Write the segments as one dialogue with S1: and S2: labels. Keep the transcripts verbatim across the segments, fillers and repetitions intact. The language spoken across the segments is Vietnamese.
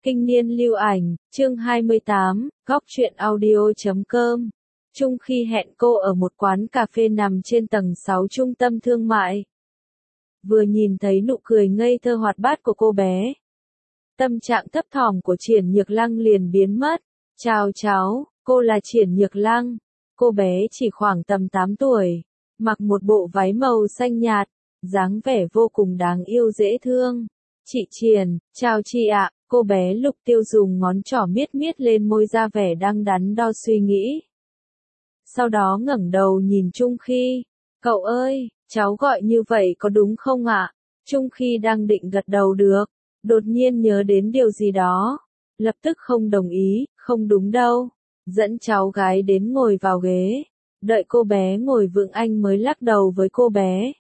S1: Kinh niên lưu ảnh, chương hai mươi tám, góc truyện audio chấm com. Trung Khi hẹn cô ở một quán cà phê nằm trên tầng sáu trung tâm thương mại. Vừa nhìn thấy nụ cười ngây thơ hoạt bát của cô bé, tâm trạng thấp thỏm của Triển Nhược Lăng liền biến mất. Chào cháu, cô là Triển Nhược Lăng. Cô bé chỉ khoảng tầm tám tuổi, mặc một bộ váy màu xanh nhạt, dáng vẻ vô cùng đáng yêu dễ thương. Chị Triển, chào chị ạ. Cô bé Lục Tiêu dùng ngón trỏ miết miết lên môi ra vẻ đang đắn đo suy nghĩ. Sau đó ngẩng đầu nhìn Trung Khi. Cậu ơi, cháu gọi như vậy có đúng không ạ? Trung Khi đang định gật đầu được, đột nhiên nhớ đến điều gì đó. Lập tức không đồng ý, không đúng đâu. Dẫn cháu gái đến ngồi vào ghế. Đợi cô bé ngồi vững anh mới lắc đầu với cô bé.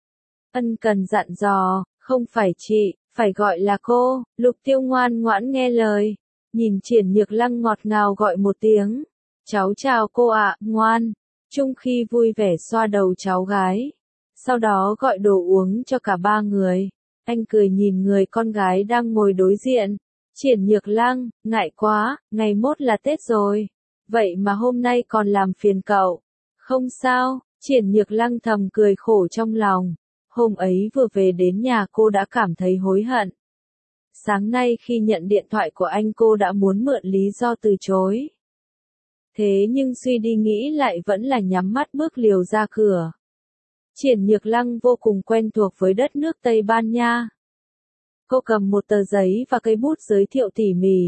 S1: Ân cần dặn dò, không phải chị. Phải gọi là cô. Lục Tiêu ngoan ngoãn nghe lời. Nhìn Triển Nhược Lăng ngọt ngào gọi một tiếng. Cháu chào cô ạ, ngoan. Trung Khi vui vẻ xoa đầu cháu gái. Sau đó gọi đồ uống cho cả ba người. Anh cười nhìn người con gái đang ngồi đối diện. Triển Nhược Lăng, ngại quá, ngày mốt là Tết rồi. Vậy mà hôm nay còn làm phiền cậu. Không sao, Triển Nhược Lăng thầm cười khổ trong lòng. Hôm ấy vừa về đến nhà cô đã cảm thấy hối hận. Sáng nay khi nhận điện thoại của anh cô đã muốn mượn lý do từ chối. Thế nhưng suy đi nghĩ lại vẫn là nhắm mắt bước liều ra cửa. Triển Nhược Lăng vô cùng quen thuộc với đất nước Tây Ban Nha. Cô cầm một tờ giấy và cây bút giới thiệu tỉ mỉ.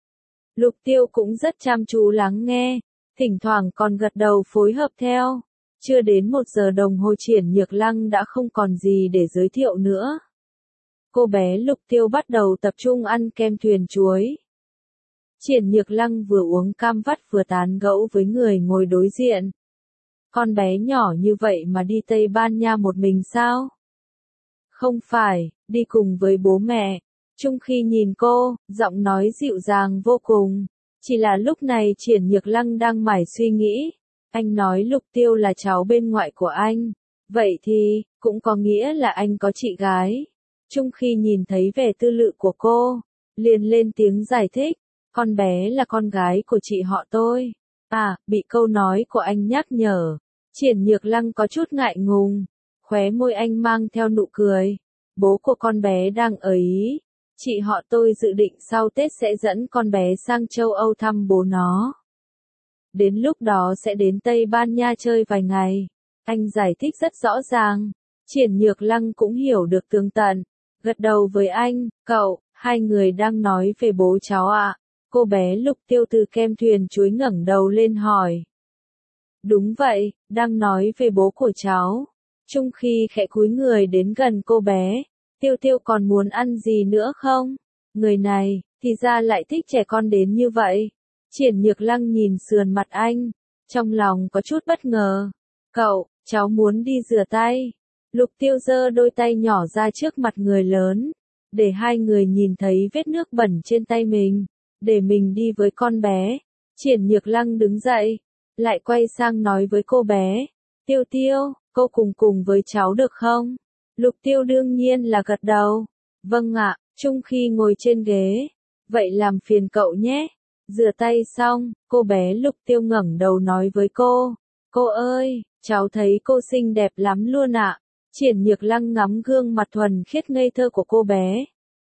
S1: Lục Tiêu cũng rất chăm chú lắng nghe, thỉnh thoảng còn gật đầu phối hợp theo. Chưa đến một giờ đồng hồ Triển Nhược Lăng đã không còn gì để giới thiệu nữa. Cô bé Lục Tiêu bắt đầu tập trung ăn kem thuyền chuối. Triển Nhược Lăng vừa uống cam vắt vừa tán gẫu với người ngồi đối diện. Con bé nhỏ như vậy mà đi Tây Ban Nha một mình sao? Không phải, đi cùng với bố mẹ. Trung Khi nhìn cô, giọng nói dịu dàng vô cùng. Chỉ là lúc này Triển Nhược Lăng đang mải suy nghĩ. Anh nói Lục Tiêu là cháu bên ngoại của anh. Vậy thì, cũng có nghĩa là anh có chị gái. Trung Khi nhìn thấy vẻ tư lự của cô, liền lên tiếng giải thích. Con bé là con gái của chị họ tôi. À, bị câu nói của anh nhắc nhở. Triển Nhược Lăng có chút ngại ngùng. Khóe môi anh mang theo nụ cười. Bố của con bé đang ở Ý. Chị họ tôi dự định sau Tết sẽ dẫn con bé sang châu Âu thăm bố nó. Đến lúc đó sẽ đến Tây Ban Nha chơi vài ngày. Anh giải thích rất rõ ràng. Triển Nhược Lăng cũng hiểu được tường tận. Gật đầu với anh, cậu, hai người đang nói về bố cháu ạ. À? Cô bé Lục Tiêu từ kem thuyền chuối ngẩng đầu lên hỏi. Đúng vậy, đang nói về bố của cháu. Trung Khi khẽ cúi người đến gần cô bé. Tiêu Tiêu còn muốn ăn gì nữa không? Người này, thì ra lại thích trẻ con đến như vậy. Triển Nhược Lăng nhìn sườn mặt anh, trong lòng có chút bất ngờ. Cậu, cháu muốn đi rửa tay. Lục Tiêu giơ đôi tay nhỏ ra trước mặt người lớn, để hai người nhìn thấy vết nước bẩn trên tay mình, để mình đi với con bé. Triển Nhược Lăng đứng dậy, lại quay sang nói với cô bé. Tiêu Tiêu, cô cùng cùng với cháu được không? Lục Tiêu đương nhiên là gật đầu. Vâng ạ. Trung Khi ngồi trên ghế. Vậy làm phiền cậu nhé. Rửa tay xong, cô bé Lục Tiêu ngẩng đầu nói với cô. Cô ơi, cháu thấy cô xinh đẹp lắm luôn ạ. Triển Nhược Lăng ngắm gương mặt thuần khiết ngây thơ của cô bé.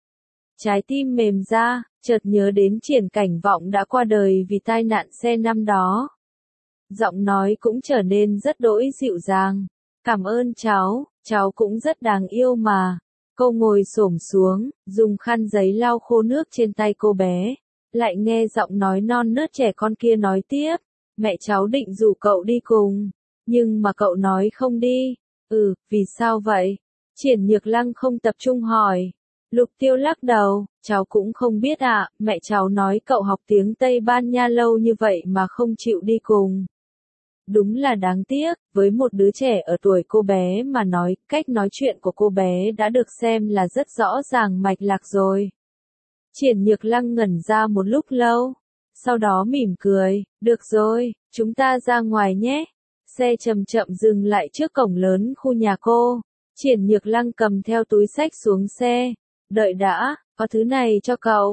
S1: Trái tim mềm ra, chợt nhớ đến Triển Cảnh Vọng đã qua đời vì tai nạn xe năm đó. Giọng nói cũng trở nên rất đỗi dịu dàng. Cảm ơn cháu, cháu cũng rất đáng yêu mà. Cô ngồi xổm xuống, dùng khăn giấy lau khô nước trên tay cô bé. Lại nghe giọng nói non nớt trẻ con kia nói tiếp. Mẹ cháu định rủ cậu đi cùng. Nhưng mà cậu nói không đi. Ừ, vì sao vậy? Triển Nhược Lăng không tập trung hỏi. Lục Tiêu lắc đầu, cháu cũng không biết ạ. À, mẹ cháu nói cậu học tiếng Tây Ban Nha lâu như vậy mà không chịu đi cùng. Đúng là đáng tiếc, với một đứa trẻ ở tuổi cô bé mà nói, cách nói chuyện của cô bé đã được xem là rất rõ ràng mạch lạc rồi. Triển Nhược Lăng ngẩn ra một lúc lâu, sau đó mỉm cười, được rồi, chúng ta ra ngoài nhé. Xe chậm chậm dừng lại trước cổng lớn khu nhà cô. Triển Nhược Lăng cầm theo túi xách xuống xe. Đợi đã, có thứ này cho cậu.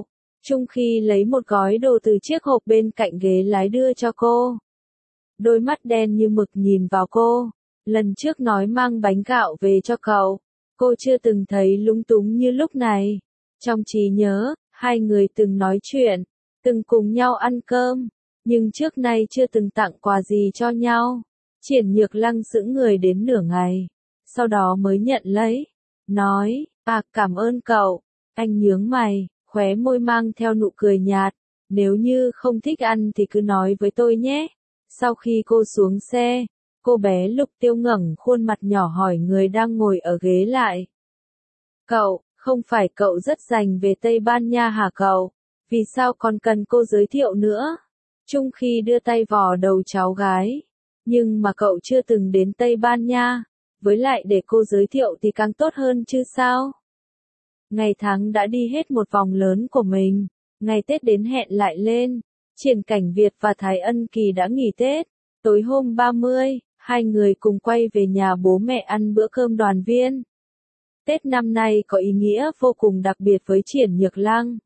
S1: Trung Khi lấy một gói đồ từ chiếc hộp bên cạnh ghế lái đưa cho cô. Đôi mắt đen như mực nhìn vào cô. Lần trước nói mang bánh gạo về cho cậu, cô chưa từng thấy lúng túng như lúc này. Trong trí nhớ, hai người từng nói chuyện, từng cùng nhau ăn cơm, nhưng trước nay chưa từng tặng quà gì cho nhau. Triển Nhược Lăng sững người đến nửa ngày, sau đó mới nhận lấy, nói, à cảm ơn cậu. Anh nhướng mày, khóe môi mang theo nụ cười nhạt, nếu như không thích ăn thì cứ nói với tôi nhé. Sau khi cô xuống xe, cô bé Lục Tiêu ngẩng khuôn mặt nhỏ hỏi người đang ngồi ở ghế lại. Cậu, không phải cậu rất rành về Tây Ban Nha hả cậu? Vì sao còn cần cô giới thiệu nữa? Trung Khi đưa tay vò đầu cháu gái. Nhưng mà cậu chưa từng đến Tây Ban Nha, với lại để cô giới thiệu thì càng tốt hơn chứ sao? Ngày tháng đã đi hết một vòng lớn của mình, ngày Tết đến hẹn lại lên. Triển Cảnh Việt và Thái Ân Kỳ đã nghỉ Tết. Tối hôm ba mươi, hai người cùng quay về nhà bố mẹ ăn bữa cơm đoàn viên. Tết năm nay có ý nghĩa vô cùng đặc biệt với Triển Nhược Lăng.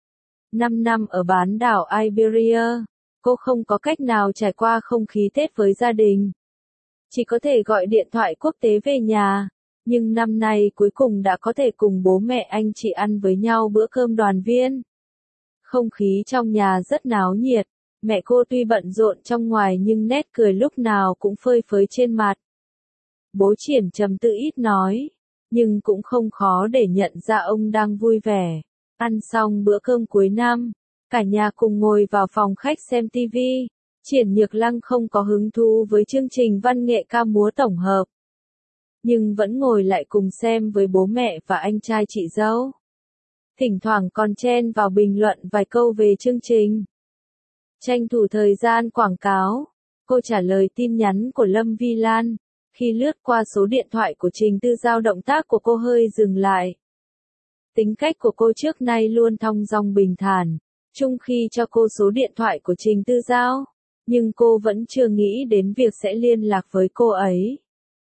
S1: Năm năm ở bán đảo Iberia, cô không có cách nào trải qua không khí Tết với gia đình. Chỉ có thể gọi điện thoại quốc tế về nhà, nhưng năm nay cuối cùng đã có thể cùng bố mẹ anh chị ăn với nhau bữa cơm đoàn viên. Không khí trong nhà rất náo nhiệt, mẹ cô tuy bận rộn trong ngoài nhưng nét cười lúc nào cũng phơi phới trên mặt. Bố Triển trầm tư ít nói, nhưng cũng không khó để nhận ra ông đang vui vẻ. Ăn xong bữa cơm cuối năm, cả nhà cùng ngồi vào phòng khách xem tivi. Triển Nhược Lăng không có hứng thú với chương trình văn nghệ ca múa tổng hợp, nhưng vẫn ngồi lại cùng xem với bố mẹ và anh trai chị dâu. Thỉnh thoảng còn chen vào bình luận vài câu về chương trình. Tranh thủ thời gian quảng cáo, cô trả lời tin nhắn của Lâm Vi Lan. Khi lướt qua số điện thoại của Trình Tư Giao, động tác của cô hơi dừng lại. Tính cách của cô trước nay luôn thong dong bình thản. Trung Khi cho cô số điện thoại của Trình Tư Giao, nhưng cô vẫn chưa nghĩ đến việc sẽ liên lạc với cô ấy.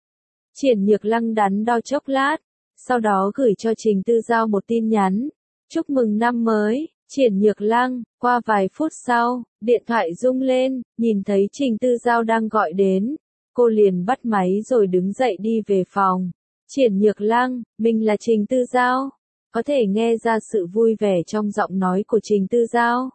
S1: Triển Nhược Lăng đắn đo chốc lát, sau đó gửi cho Trình Tư Giao một tin nhắn. Chúc mừng năm mới, Triển Nhược Lăng. Qua vài phút sau, điện thoại rung lên, nhìn thấy Trình Tư Giao đang gọi đến. Cô liền bắt máy rồi đứng dậy đi về phòng. Triển Nhược Lăng, mình là Trình Tư Giao. Có thể nghe ra sự vui vẻ trong giọng nói của Trình Tư Giao.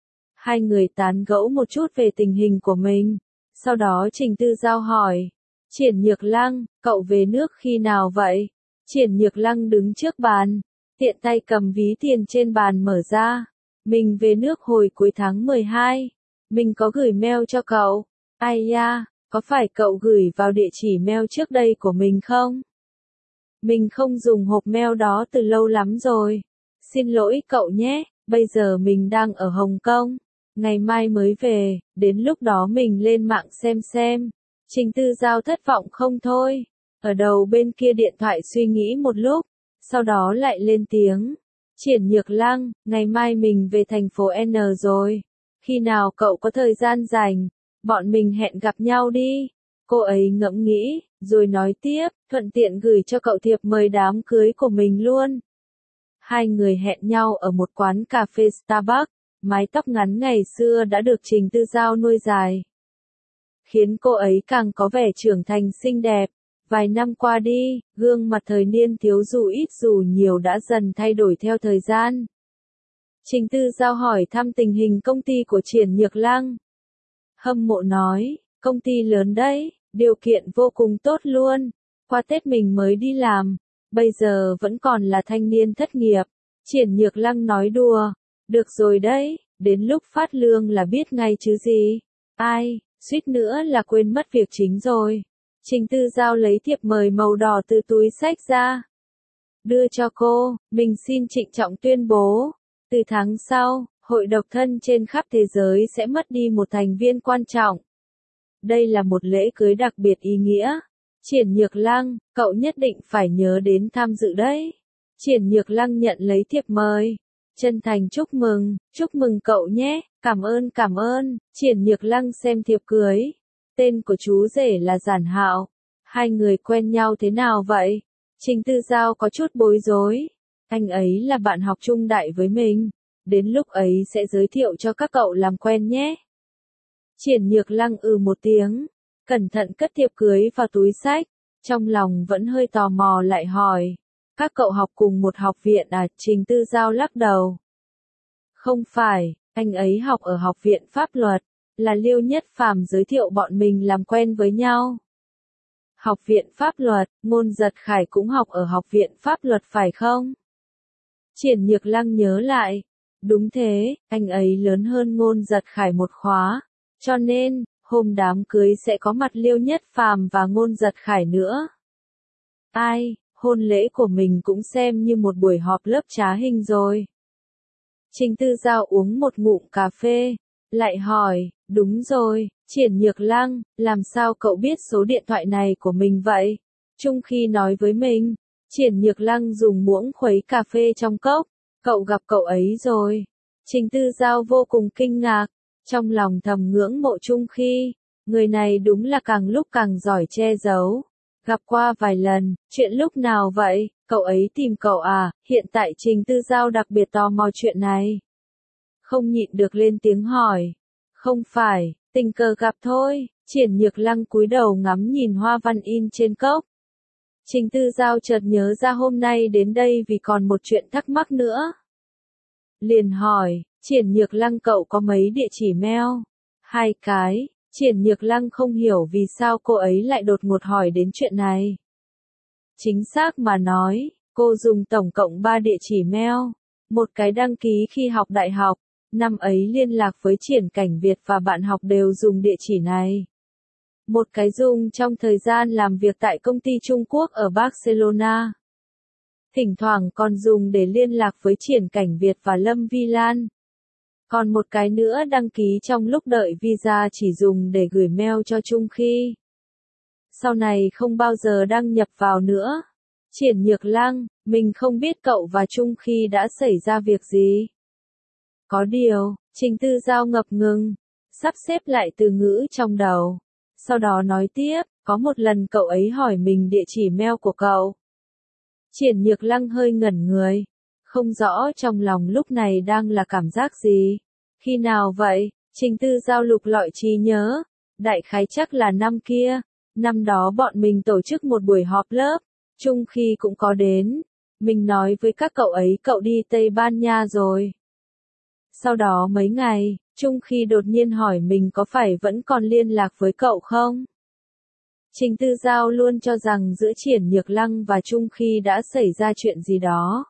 S1: Hai người tán gẫu một chút về tình hình của mình. Sau đó Trình Tư Giao hỏi. Triển Nhược Lăng, cậu về nước khi nào vậy? Triển Nhược Lăng đứng trước bàn, tiện tay cầm ví tiền trên bàn mở ra. Mình về nước hồi cuối tháng mười hai. Mình có gửi mail cho cậu. Ai da, có phải cậu gửi vào địa chỉ mail trước đây của mình không? Mình không dùng hộp mail đó từ lâu lắm rồi. Xin lỗi cậu nhé, bây giờ mình đang ở Hồng Kông. Ngày mai mới về, đến lúc đó mình lên mạng xem xem. Trình Tư Giao thất vọng không thôi. Ở đầu bên kia điện thoại suy nghĩ một lúc, sau đó lại lên tiếng. Triển Nhược Lăng, ngày mai mình về thành phố N rồi. Khi nào cậu có thời gian rảnh, bọn mình hẹn gặp nhau đi. Cô ấy ngẫm nghĩ, rồi nói tiếp, thuận tiện gửi cho cậu thiệp mời đám cưới của mình luôn. Hai người hẹn nhau ở một quán cà phê Starbucks, mái tóc ngắn ngày xưa đã được Trình Tư Giao nuôi dài, khiến cô ấy càng có vẻ trưởng thành xinh đẹp. Vài năm qua đi, gương mặt thời niên thiếu dù ít dù nhiều đã dần thay đổi theo thời gian. Trình Tư Giao hỏi thăm tình hình công ty của Triển Nhược Lăng. Hâm mộ nói, công ty lớn đấy, điều kiện vô cùng tốt luôn. Qua Tết mình mới đi làm, bây giờ vẫn còn là thanh niên thất nghiệp. Triển Nhược Lăng nói đùa, được rồi đấy, đến lúc phát lương là biết ngay chứ gì. Ai, suýt nữa là quên mất việc chính rồi. Trình Tư Giao lấy thiệp mời màu đỏ từ túi xách ra, đưa cho cô. Mình xin trịnh trọng tuyên bố, từ tháng sau, hội độc thân trên khắp thế giới sẽ mất đi một thành viên quan trọng. Đây là một lễ cưới đặc biệt ý nghĩa. Triển Nhược Lăng, cậu nhất định phải nhớ đến tham dự đấy. Triển Nhược Lăng nhận lấy thiệp mời, chân thành chúc mừng, chúc mừng cậu nhé, cảm ơn cảm ơn. Triển Nhược Lăng xem thiệp cưới. Tên của chú rể là Giản Hạo. Hai người quen nhau thế nào vậy? Trình Tư Giao có chút bối rối. Anh ấy là bạn học chung đại với mình. đến lúc ấy sẽ giới thiệu cho các cậu làm quen nhé. Triển Nhược Lăng ừ một tiếng, cẩn thận cất thiệp cưới vào túi xách, trong lòng vẫn hơi tò mò lại hỏi, các cậu học cùng một học viện à? Trình Tư Giao lắc đầu. Không phải, anh ấy học ở học viện pháp luật, là Liêu Nhất Phàm giới thiệu bọn mình làm quen với nhau. Học viện pháp luật, Ngôn Giật Khải cũng học ở học viện pháp luật phải không? Triển Nhược Lăng nhớ lại, đúng thế, anh ấy lớn hơn Ngôn Giật Khải một khóa, cho nên, hôm đám cưới sẽ có mặt Liêu Nhất Phàm và Ngôn Giật Khải nữa. Ai, hôn lễ của mình cũng xem như một buổi họp lớp trá hình rồi. Trình Tư Giao uống một ngụm cà phê, lại hỏi, đúng rồi, Triển Nhược Lăng, làm sao cậu biết số điện thoại này của mình vậy? Trung Khi nói với mình. Triển Nhược Lăng dùng muỗng khuấy cà phê trong cốc, cậu gặp cậu ấy rồi. Trình Tư Giao vô cùng kinh ngạc, trong lòng thầm ngưỡng mộ Trung Khi, người này đúng là càng lúc càng giỏi che giấu. Gặp qua vài lần, chuyện lúc nào vậy, cậu ấy tìm cậu à? Hiện tại Trình Tư Giao đặc biệt tò mò chuyện này. Không nhịn được lên tiếng hỏi. Không phải, tình cờ gặp thôi. Triển Nhược Lăng cúi đầu ngắm nhìn hoa văn in trên cốc. Trình Tư Giao chợt nhớ ra hôm nay đến đây vì còn một chuyện thắc mắc nữa. Liền hỏi, Triển Nhược Lăng cậu có mấy địa chỉ mail? Hai cái. Triển Nhược Lăng không hiểu vì sao cô ấy lại đột ngột hỏi đến chuyện này. Chính xác mà nói, cô dùng tổng cộng ba địa chỉ mail. Một cái đăng ký khi học đại học, năm ấy liên lạc với Triển Cảnh Việt và bạn học đều dùng địa chỉ này. Một cái dùng trong thời gian làm việc tại công ty Trung Quốc ở Barcelona. Thỉnh thoảng còn dùng để liên lạc với Triển Cảnh Việt và Lâm Vi Lan. Còn một cái nữa đăng ký trong lúc đợi visa chỉ dùng để gửi mail cho Trung Khi. Sau này không bao giờ đăng nhập vào nữa. Triển Nhược Lăng, mình không biết cậu và Trung Khi đã xảy ra việc gì. Có điều, Trình Tư Giao ngập ngừng, sắp xếp lại từ ngữ trong đầu. Sau đó nói tiếp, có một lần cậu ấy hỏi mình địa chỉ mail của cậu. Triển Nhược Lăng hơi ngẩn người, không rõ trong lòng lúc này đang là cảm giác gì. Khi nào vậy? Trình Tư Giao lục lọi trí nhớ. Đại khái chắc là năm kia. Năm đó bọn mình tổ chức một buổi họp lớp. Trung Khi cũng có đến. Mình nói với các cậu ấy cậu đi Tây Ban Nha rồi. Sau đó mấy ngày, Trung Khi đột nhiên hỏi mình có phải vẫn còn liên lạc với cậu không? Trình Tư Giao luôn cho rằng giữa Triển Nhược Lăng và Trung Khi đã xảy ra chuyện gì đó.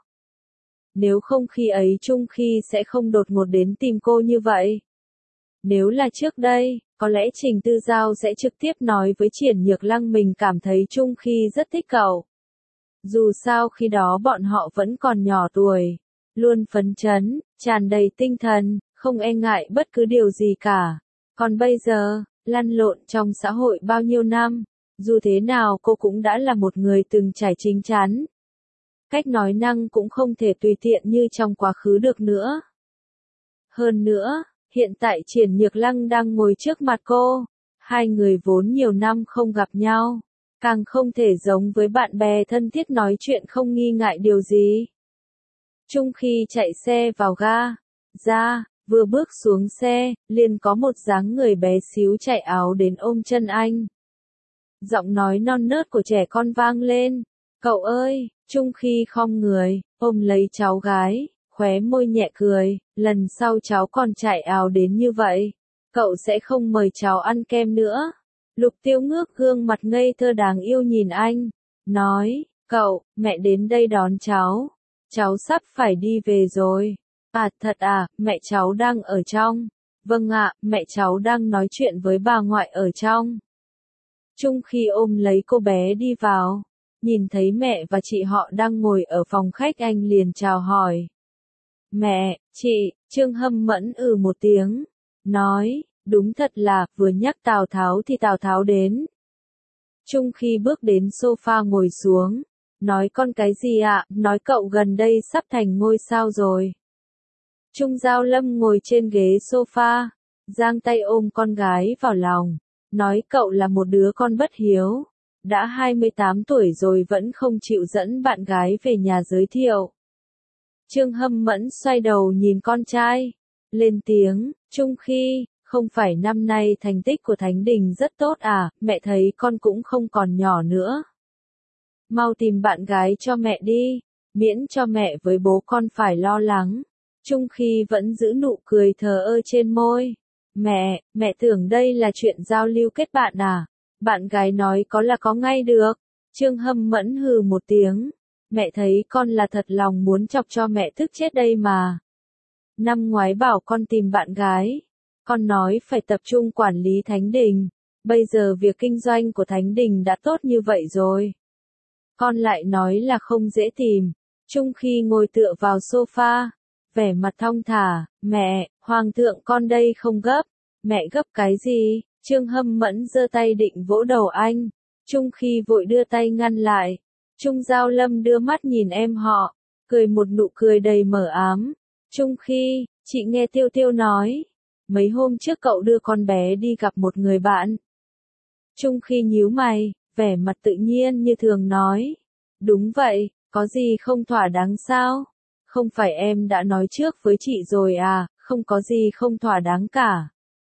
S1: Nếu không khi ấy Trung Khi sẽ không đột ngột đến tìm cô như vậy. Nếu là trước đây, có lẽ Trình Tư Giao sẽ trực tiếp nói với Triển Nhược Lăng mình cảm thấy Trung Khi rất thích cậu. Dù sao khi đó bọn họ vẫn còn nhỏ tuổi, luôn phấn chấn, tràn đầy tinh thần, không e ngại bất cứ điều gì cả. Còn bây giờ, lăn lộn trong xã hội bao nhiêu năm, dù thế nào cô cũng đã là một người từng trải chín chắn. Cách nói năng cũng không thể tùy tiện như trong quá khứ được nữa. Hơn nữa, hiện tại Triển Nhược Lăng đang ngồi trước mặt cô, hai người vốn nhiều năm không gặp nhau, càng không thể giống với bạn bè thân thiết nói chuyện không nghi ngại điều gì. Trung Khi chạy xe vào ga, ra, vừa bước xuống xe, liền có một dáng người bé xíu chạy áo đến ôm chân anh. Giọng nói non nớt của trẻ con vang lên, cậu ơi, Trung Khi khom người, ôm lấy cháu gái, khóe môi nhẹ cười, lần sau cháu còn chạy áo đến như vậy, cậu sẽ không mời cháu ăn kem nữa. Lục Tiêu ngước gương mặt ngây thơ đáng yêu nhìn anh, nói, cậu, mẹ đến đây đón cháu, cháu sắp phải đi về rồi. À thật à, mẹ cháu đang ở trong. Vâng ạ, mẹ cháu đang nói chuyện với bà ngoại ở trong. Trung Khi ôm lấy cô bé đi vào, nhìn thấy mẹ và chị họ đang ngồi ở phòng khách anh liền chào hỏi. Mẹ, chị, Trương Hâm Mẫn ừ một tiếng, nói, đúng thật là, vừa nhắc Tào Tháo thì Tào Tháo đến. Trung Khi bước đến sofa ngồi xuống, nói con cái gì ạ, nói cậu gần đây sắp thành ngôi sao rồi. Trung Giao Lâm ngồi trên ghế sofa, giang tay ôm con gái vào lòng, nói cậu là một đứa con bất hiếu, đã hai mươi tám tuổi rồi vẫn không chịu dẫn bạn gái về nhà giới thiệu. Trương Hâm Mẫn xoay đầu nhìn con trai, lên tiếng, Trung Khi, không phải năm nay thành tích của Thánh Đình rất tốt à, mẹ thấy con cũng không còn nhỏ nữa. Mau tìm bạn gái cho mẹ đi, miễn cho mẹ với bố con phải lo lắng. Trung Khi vẫn giữ nụ cười thờ ơ trên môi. Mẹ, mẹ tưởng đây là chuyện giao lưu kết bạn à? Bạn gái nói có là có ngay được. Trương Hâm Mẫn hừ một tiếng. Mẹ thấy con là thật lòng muốn chọc cho mẹ tức chết đây mà. Năm ngoái bảo con tìm bạn gái. Con nói phải tập trung quản lý Thánh Đình. Bây giờ việc kinh doanh của Thánh Đình đã tốt như vậy rồi. Con lại nói là không dễ tìm. Trung Khi ngồi tựa vào sofa, vẻ mặt thong thả, mẹ, hoàng thượng con đây không gấp. Mẹ gấp cái gì? Trương Hâm Mẫn giơ tay định vỗ đầu anh. Trung Khi vội đưa tay ngăn lại. Trung Giao Lâm đưa mắt nhìn em họ, cười một nụ cười đầy mờ ám. Trung Khi, chị nghe Tiêu Tiêu nói, mấy hôm trước cậu đưa con bé đi gặp một người bạn. Trung Khi nhíu mày, vẻ mặt tự nhiên như thường nói. Đúng vậy, có gì không thỏa đáng sao? Không phải em đã nói trước với chị rồi à, không có gì không thỏa đáng cả.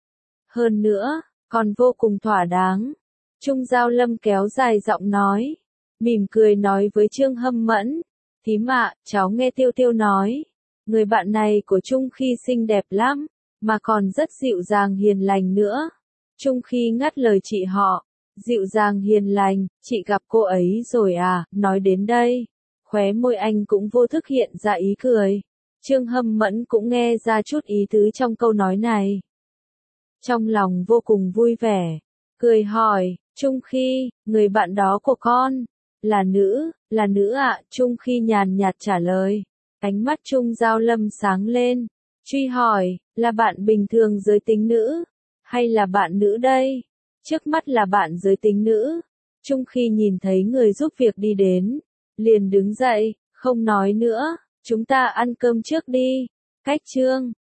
S1: Hơn nữa, còn vô cùng thỏa đáng. Trung Giao Lâm kéo dài giọng nói, mỉm cười nói với Trương Hâm Mẫn. Thím ạ, cháu nghe Tiêu Tiêu nói, người bạn này của Trung Khi xinh đẹp lắm, mà còn rất dịu dàng hiền lành nữa. Trung Khi ngắt lời chị họ. Dịu dàng hiền lành, chị gặp cô ấy rồi à, nói đến đây. Khóe môi anh cũng vô thức hiện ra ý cười. Trương Hâm Mẫn cũng nghe ra chút ý tứ trong câu nói này. Trong lòng vô cùng vui vẻ. Cười hỏi, Trung Khi, người bạn đó của con, là nữ, là nữ ạ, Trung Khi nhàn nhạt trả lời. Ánh mắt Trung Giao Lâm sáng lên. Truy hỏi, là bạn bình thường giới tính nữ, hay là bạn nữ đây? Trước mắt là bạn giới tính nữ. Trung Khi nhìn thấy người giúp việc đi đến, liền đứng dậy, không nói nữa, chúng ta ăn cơm trước đi. Cách chương